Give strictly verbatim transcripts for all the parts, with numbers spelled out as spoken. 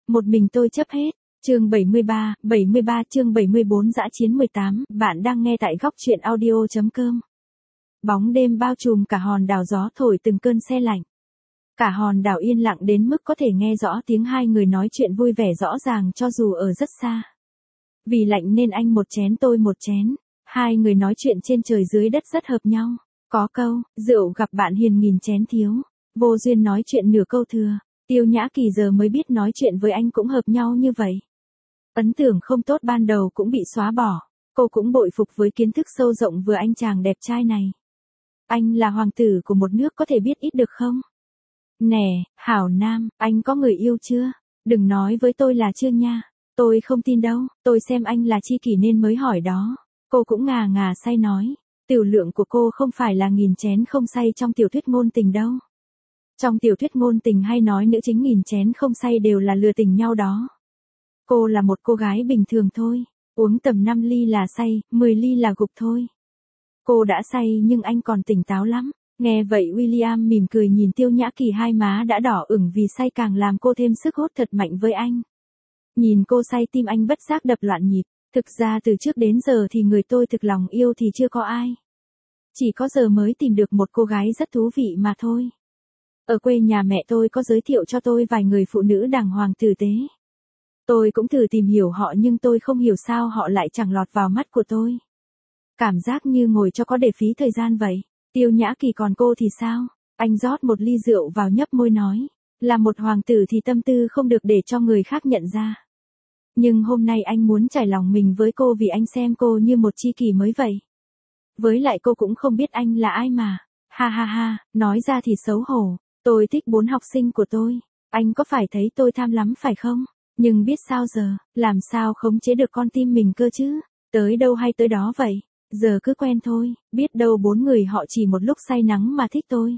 Một mình tôi chấp hết. Chương bảy mươi ba, bảy mươi ba chương bảy mươi bốn dã chiến mười tám, bạn đang nghe tại góc truyện audio chấm com. Bóng đêm bao trùm cả hòn đảo, gió thổi từng cơn se lạnh. Cả hòn đảo yên lặng đến mức có thể nghe rõ tiếng hai người nói chuyện vui vẻ rõ ràng cho dù ở rất xa. Vì lạnh nên anh một chén tôi một chén, hai người nói chuyện trên trời dưới đất rất hợp nhau. Có câu, rượu gặp bạn hiền nghìn chén thiếu, vô duyên nói chuyện nửa câu thừa. Tiêu Nhã Kỳ giờ mới biết nói chuyện với anh cũng hợp nhau như vậy. Ấn tượng không tốt ban đầu cũng bị xóa bỏ, cô cũng bội phục với kiến thức sâu rộng vừa anh chàng đẹp trai này. Anh là hoàng tử của một nước có thể biết ít được không? Nè, Hảo Nam, anh có người yêu chưa? Đừng nói với tôi là chưa nha. Tôi không tin đâu, tôi xem anh là tri kỷ nên mới hỏi đó. Cô cũng ngà ngà say nói, tiểu lượng của cô không phải là nghìn chén không say trong tiểu thuyết ngôn tình đâu. Trong tiểu thuyết ngôn tình hay nói nữ chính nghìn chén không say đều là lừa tình nhau đó. Cô là một cô gái bình thường thôi, uống tầm năm ly là say, mười ly là gục thôi. Cô đã say nhưng anh còn tỉnh táo lắm. Nghe vậy William mỉm cười nhìn Tiêu Nhã Kỳ, hai má đã đỏ ửng vì say càng làm cô thêm sức hút thật mạnh với anh. Nhìn cô say tim anh bất giác đập loạn nhịp, thực ra từ trước đến giờ thì người tôi thực lòng yêu thì chưa có ai. Chỉ có giờ mới tìm được một cô gái rất thú vị mà thôi. Ở quê nhà mẹ tôi có giới thiệu cho tôi vài người phụ nữ đàng hoàng tử tế. Tôi cũng thử tìm hiểu họ nhưng tôi không hiểu sao họ lại chẳng lọt vào mắt của tôi. Cảm giác như ngồi cho có để phí thời gian vậy. Tiêu Nhã Kỳ, còn cô thì sao? Anh rót một ly rượu vào nhấp môi nói. Là một hoàng tử thì tâm tư không được để cho người khác nhận ra. Nhưng hôm nay anh muốn trải lòng mình với cô vì anh xem cô như một tri kỷ mới vậy. Với lại cô cũng không biết anh là ai mà. Ha ha ha, nói ra thì xấu hổ. Tôi thích bốn học sinh của tôi. Anh có phải thấy tôi tham lắm phải không? Nhưng biết sao giờ, làm sao khống chế được con tim mình cơ chứ? Tới đâu hay tới đó vậy. Giờ cứ quen thôi, biết đâu bốn người họ chỉ một lúc say nắng mà thích tôi.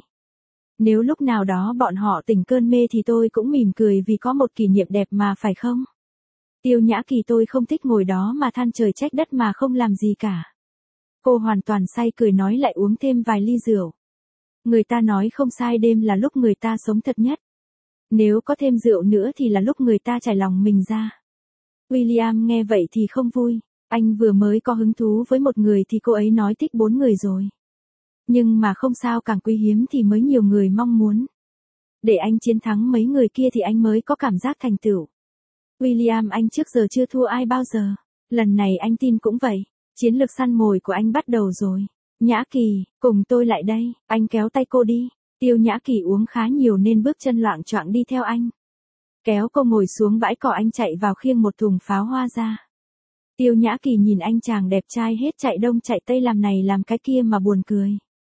Nếu lúc nào đó bọn họ tỉnh cơn mê thì tôi cũng mỉm cười vì có một kỷ niệm đẹp mà phải không? Tiêu Nhã Kỳ, tôi không thích ngồi đó mà than trời trách đất mà không làm gì cả. Cô hoàn toàn say cười nói lại uống thêm vài ly rượu. Người ta nói không sai, đêm là lúc người ta sống thật nhất. Nếu có thêm rượu nữa thì là lúc người ta trải lòng mình ra. William nghe vậy thì không vui. Anh vừa mới có hứng thú với một người thì cô ấy nói thích bốn người rồi. Nhưng mà không sao, càng quý hiếm thì mới nhiều người mong muốn. Để anh chiến thắng mấy người kia thì anh mới có cảm giác thành tựu. William, anh trước giờ chưa thua ai bao giờ. Lần này anh tin cũng vậy. Chiến lược săn mồi của anh bắt đầu rồi. Nhã Kỳ, cùng tôi lại đây. Anh kéo tay cô đi. Tiêu Nhã Kỳ uống khá nhiều nên bước chân loạng choạng đi theo anh. Kéo cô ngồi xuống bãi cỏ, anh chạy vào khiêng một thùng pháo hoa ra. Tiêu Nhã Kỳ nhìn anh chàng đẹp trai hết chạy đông chạy tây làm này làm cái kia mà buồn cười.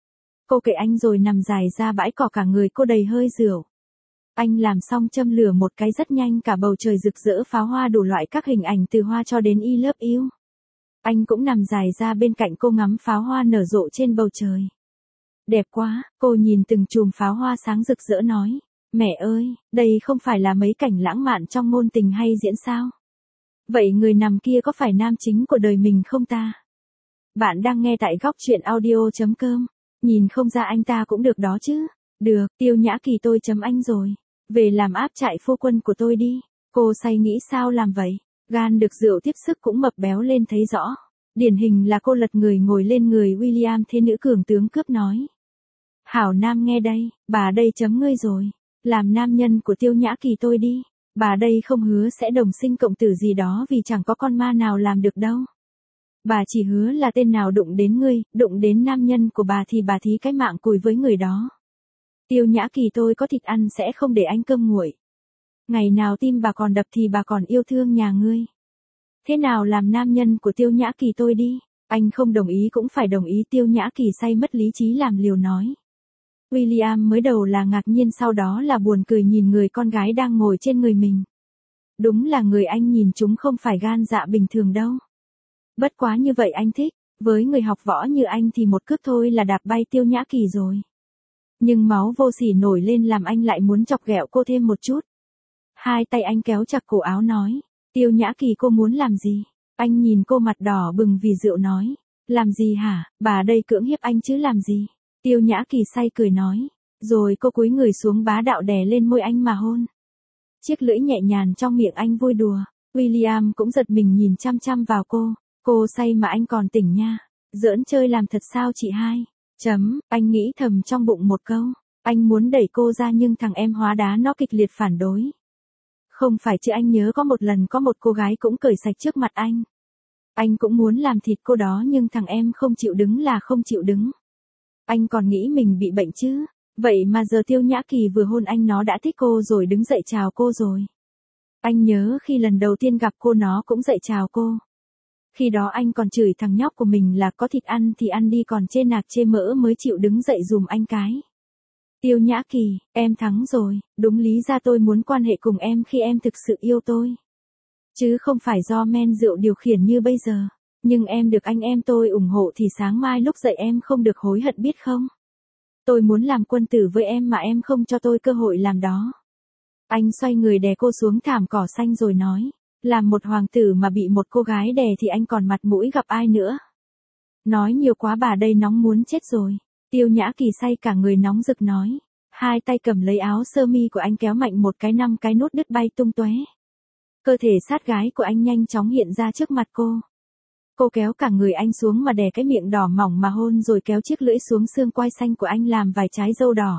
Cô kệ anh rồi nằm dài ra bãi cỏ, cả người cô đầy hơi rượu. Anh làm xong châm lửa một cái rất nhanh, cả bầu trời rực rỡ pháo hoa đủ loại các hình ảnh từ hoa cho đến I love you. Anh cũng nằm dài ra bên cạnh cô ngắm pháo hoa nở rộ trên bầu trời. Đẹp quá, cô nhìn từng chùm pháo hoa sáng rực rỡ nói. Mẹ ơi, đây không phải là mấy cảnh lãng mạn trong ngôn tình hay diễn sao? Vậy người nằm kia có phải nam chính của đời mình không ta? Bạn đang nghe tại góc truyện audio chấm com. Nhìn không ra anh ta cũng được đó chứ. Được, Tiêu Nhã Kỳ, tôi chấm anh rồi. Về làm áp trại phu quân của tôi đi. Cô say nghĩ sao làm vậy? Gan được rượu tiếp sức cũng mập béo lên thấy rõ. Điển hình là cô lật người ngồi lên người William, thế nữ cường tướng cướp nói. Hảo Nam nghe đây, bà đây chấm ngươi rồi. Làm nam nhân của Tiêu Nhã Kỳ tôi đi. Bà đây không hứa sẽ đồng sinh cộng tử gì đó vì chẳng có con ma nào làm được đâu. Bà chỉ hứa là tên nào đụng đến ngươi, đụng đến nam nhân của bà thì bà thí cái mạng cùi với người đó. Tiêu Nhã Kỳ, tôi có thịt ăn sẽ không để anh cơm nguội. Ngày nào tim bà còn đập thì bà còn yêu thương nhà ngươi. Thế nào làm nam nhân của Tiêu Nhã Kỳ tôi đi. Anh không đồng ý cũng phải đồng ý. Tiêu Nhã Kỳ say mất lý trí làm liều nói. William mới đầu là ngạc nhiên, sau đó là buồn cười nhìn người con gái đang ngồi trên người mình. Đúng là người anh nhìn chúng không phải gan dạ bình thường đâu. Bất quá như vậy anh thích, với người học võ như anh thì một cước thôi là đạp bay Tiêu Nhã Kỳ rồi. Nhưng máu vô sỉ nổi lên làm anh lại muốn chọc ghẹo cô thêm một chút. Hai tay anh kéo chặt cổ áo nói. Tiêu Nhã Kỳ, cô muốn làm gì? Anh nhìn cô mặt đỏ bừng vì rượu nói. Làm gì hả, bà đây cưỡng hiếp anh chứ làm gì? Tiêu Nhã Kỳ say cười nói. Rồi cô cúi người xuống bá đạo đè lên môi anh mà hôn. Chiếc lưỡi nhẹ nhàng trong miệng anh vui đùa. William cũng giật mình nhìn chăm chăm vào cô. Cô say mà anh còn tỉnh nha. Giỡn chơi làm thật sao chị hai? Chấm, anh nghĩ thầm trong bụng một câu. Anh muốn đẩy cô ra nhưng thằng em hóa đá nó kịch liệt phản đối. Không phải chứ, anh nhớ có một lần có một cô gái cũng cởi sạch trước mặt anh. Anh cũng muốn làm thịt cô đó nhưng thằng em không chịu đứng là không chịu đứng. Anh còn nghĩ mình bị bệnh chứ. Vậy mà giờ Tiêu Nhã Kỳ vừa hôn anh nó đã thích cô rồi đứng dậy chào cô rồi. Anh nhớ khi lần đầu tiên gặp cô nó cũng dậy chào cô. Khi đó anh còn chửi thằng nhóc của mình là có thịt ăn thì ăn đi, còn chê nạc chê mỡ mới chịu đứng dậy dùm anh cái. Tiêu Nhã Kỳ, em thắng rồi, đúng lý ra tôi muốn quan hệ cùng em khi em thực sự yêu tôi. Chứ không phải do men rượu điều khiển như bây giờ. Nhưng em được anh em tôi ủng hộ thì sáng mai lúc dậy em không được hối hận biết không? Tôi muốn làm quân tử với em mà em không cho tôi cơ hội làm đó. Anh xoay người đè cô xuống thảm cỏ xanh rồi nói. Làm một hoàng tử mà bị một cô gái đè thì anh còn mặt mũi gặp ai nữa? Nói nhiều quá, bà đây nóng muốn chết rồi. Tiêu Nhã Kỳ say cả người nóng rực nói. Hai tay cầm lấy áo sơ mi của anh kéo mạnh một cái, năm cái nút đứt bay tung tóe. Cơ thể sát gái của anh nhanh chóng hiện ra trước mặt cô. Cô kéo cả người anh xuống mà đè cái miệng đỏ mỏng mà hôn, rồi kéo chiếc lưỡi xuống xương quai xanh của anh làm vài trái dâu đỏ.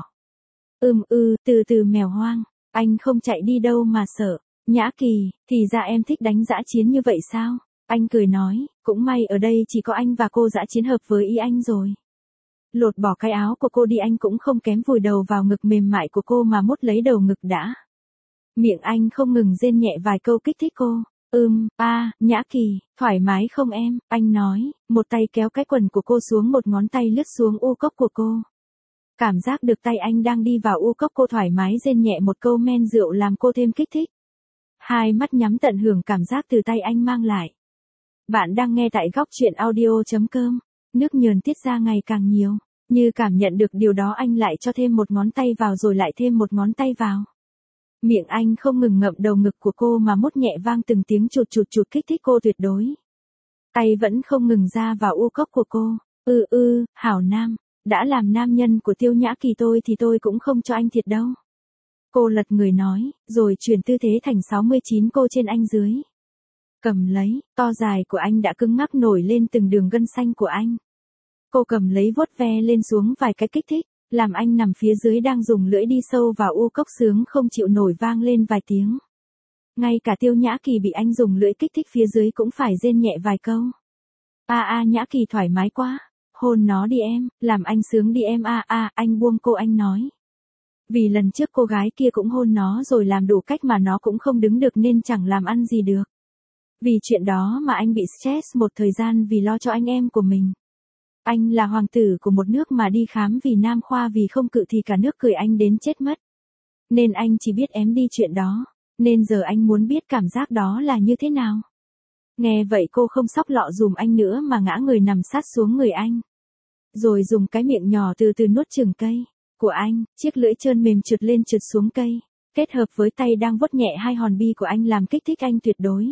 Ừm ư, từ từ mèo hoang, anh không chạy đi đâu mà sợ. Nhã Kỳ, thì ra em thích đánh dã chiến như vậy sao? Anh cười nói, cũng may ở đây chỉ có anh và cô dã chiến hợp với ý anh rồi. Lột bỏ cái áo của cô đi, anh cũng không kém vùi đầu vào ngực mềm mại của cô mà mút lấy đầu ngực đã. Miệng anh không ngừng rên nhẹ vài câu kích thích cô. Ừm, a, à, Nhã Kỳ, thoải mái không em? Anh nói, một tay kéo cái quần của cô xuống, một ngón tay lướt xuống u cốc của cô. Cảm giác được tay anh đang đi vào u cốc cô, thoải mái rên nhẹ một câu men rượu làm cô thêm kích thích. Hai mắt nhắm tận hưởng cảm giác từ tay anh mang lại. Bạn đang nghe tại góc truyện audio chấm com. Nước nhờn tiết ra ngày càng nhiều. Như cảm nhận được điều đó, anh lại cho thêm một ngón tay vào rồi lại thêm một ngón tay vào. Miệng anh không ngừng ngậm đầu ngực của cô mà mút nhẹ vang từng tiếng chụt chụt chụt kích thích cô tuyệt đối. Tay vẫn không ngừng ra vào u cốc của cô. Ư ư, hảo nam, đã làm nam nhân của Tiêu Nhã Kỳ tôi thì tôi cũng không cho anh thiệt đâu. Cô lật người nói, rồi chuyển tư thế thành sáu mươi chín cô trên anh dưới. Cầm lấy, to dài của anh đã cứng ngắc nổi lên từng đường gân xanh của anh. Cô cầm lấy vuốt ve lên xuống vài cái kích thích, làm anh nằm phía dưới đang dùng lưỡi đi sâu vào u cốc sướng không chịu nổi vang lên vài tiếng. Ngay cả Tiêu Nhã Kỳ bị anh dùng lưỡi kích thích phía dưới cũng phải rên nhẹ vài câu. A a Nhã Kỳ thoải mái quá, hôn nó đi em, làm anh sướng đi em. A a anh buông cô, anh nói. Vì lần trước cô gái kia cũng hôn nó rồi làm đủ cách mà nó cũng không đứng được nên chẳng làm ăn gì được. Vì chuyện đó mà anh bị stress một thời gian vì lo cho anh em của mình. Anh là hoàng tử của một nước mà đi khám vì nam khoa vì không cự thì cả nước cười anh đến chết mất. Nên anh chỉ biết ém đi chuyện đó. Nên giờ anh muốn biết cảm giác đó là như thế nào. Nghe vậy cô không sóc lọ dùm anh nữa mà ngã người nằm sát xuống người anh. Rồi dùng cái miệng nhỏ từ từ nuốt chửng cây của anh, chiếc lưỡi trơn mềm trượt lên trượt xuống cây. Kết hợp với tay đang vuốt nhẹ hai hòn bi của anh làm kích thích anh tuyệt đối.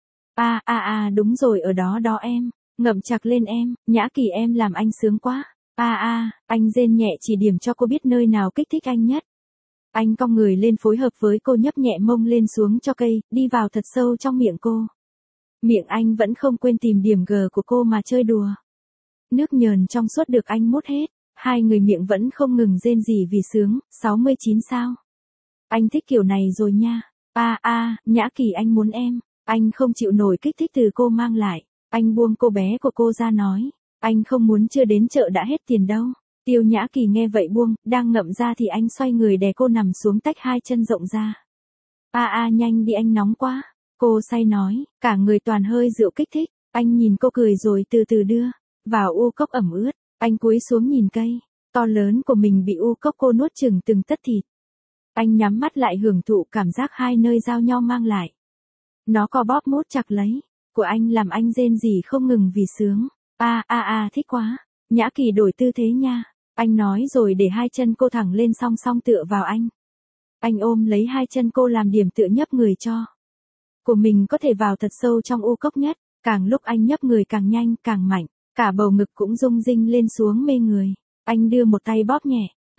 A a a đúng rồi, ở đó đó em. Ngậm chặt lên em, Nhã Kỳ em làm anh sướng quá. A a, anh rên nhẹ chỉ điểm cho cô biết nơi nào kích thích anh nhất. Anh cong người lên phối hợp với cô nhấp nhẹ mông lên xuống cho cây, đi vào thật sâu trong miệng cô. Miệng anh vẫn không quên tìm điểm G của cô mà chơi đùa. Nước nhờn trong suốt được anh mút hết, hai người miệng vẫn không ngừng rên rỉ vì sướng. Sáu mươi chín sao? Anh thích kiểu này rồi nha. A a, Nhã Kỳ anh muốn em. Anh không chịu nổi kích thích từ cô mang lại. Anh buông cô bé của cô ra nói. Anh không muốn, chưa đến chợ đã hết tiền đâu. Tiêu Nhã Kỳ nghe vậy buông, đang ngậm ra thì anh xoay người đè cô nằm xuống tách hai chân rộng ra. A a nhanh đi anh nóng quá. Cô say nói, cả người toàn hơi rượu kích thích. Anh nhìn cô cười rồi từ từ đưa vào u cốc ẩm ướt. Anh cúi xuống nhìn cây to lớn của mình bị u cốc cô nuốt chửng từng tấc thịt. Anh nhắm mắt lại hưởng thụ cảm giác hai nơi giao nhau mang lại. Nó co bóp mút chặt lấy của anh làm anh rên rỉ không ngừng vì sướng. A a a thích quá. Nhã Kỳ đổi tư thế nha. Anh nói rồi để hai chân cô thẳng lên song song tựa vào anh. Anh ôm lấy hai chân cô làm điểm tựa nhấp người cho của mình có thể vào thật sâu trong u cốc nhất. Càng lúc anh nhấp người càng nhanh, càng mạnh. Cả bầu ngực cũng rung rinh lên xuống mê người. Anh đưa một tay bóp nhẹ.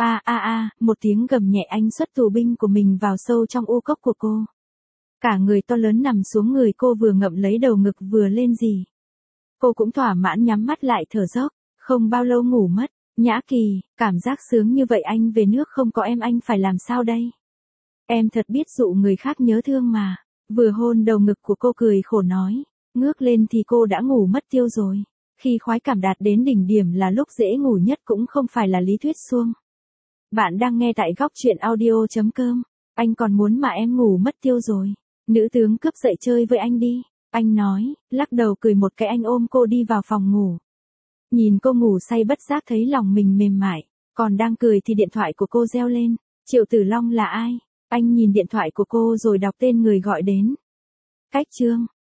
A a a, một tiếng gầm nhẹ anh xuất tù binh của mình vào sâu trong u cốc của cô. Cả người to lớn nằm xuống người cô vừa ngậm lấy đầu ngực vừa lên gì. Cô cũng thỏa mãn nhắm mắt lại thở dốc, không bao lâu ngủ mất. Nhã Kỳ, cảm giác sướng như vậy anh về nước không có em anh phải làm sao đây? Em thật biết dụ người khác nhớ thương mà. Vừa hôn đầu ngực của cô cười khổ nói, ngước lên thì cô đã ngủ mất tiêu rồi. Khi khoái cảm đạt đến đỉnh điểm là lúc dễ ngủ nhất cũng không phải là lý thuyết suông. Bạn đang nghe tại góc truyện audio.com. Anh còn muốn mà em ngủ mất tiêu rồi. Nữ tướng cướp dậy chơi với anh đi. Anh nói, lắc đầu cười một cái anh ôm cô đi vào phòng ngủ. Nhìn cô ngủ say bất giác thấy lòng mình mềm mại. Còn đang cười thì điện thoại của cô reo lên. Triệu Tử Long là ai? Anh nhìn điện thoại của cô rồi đọc tên người gọi đến. Cách Trương,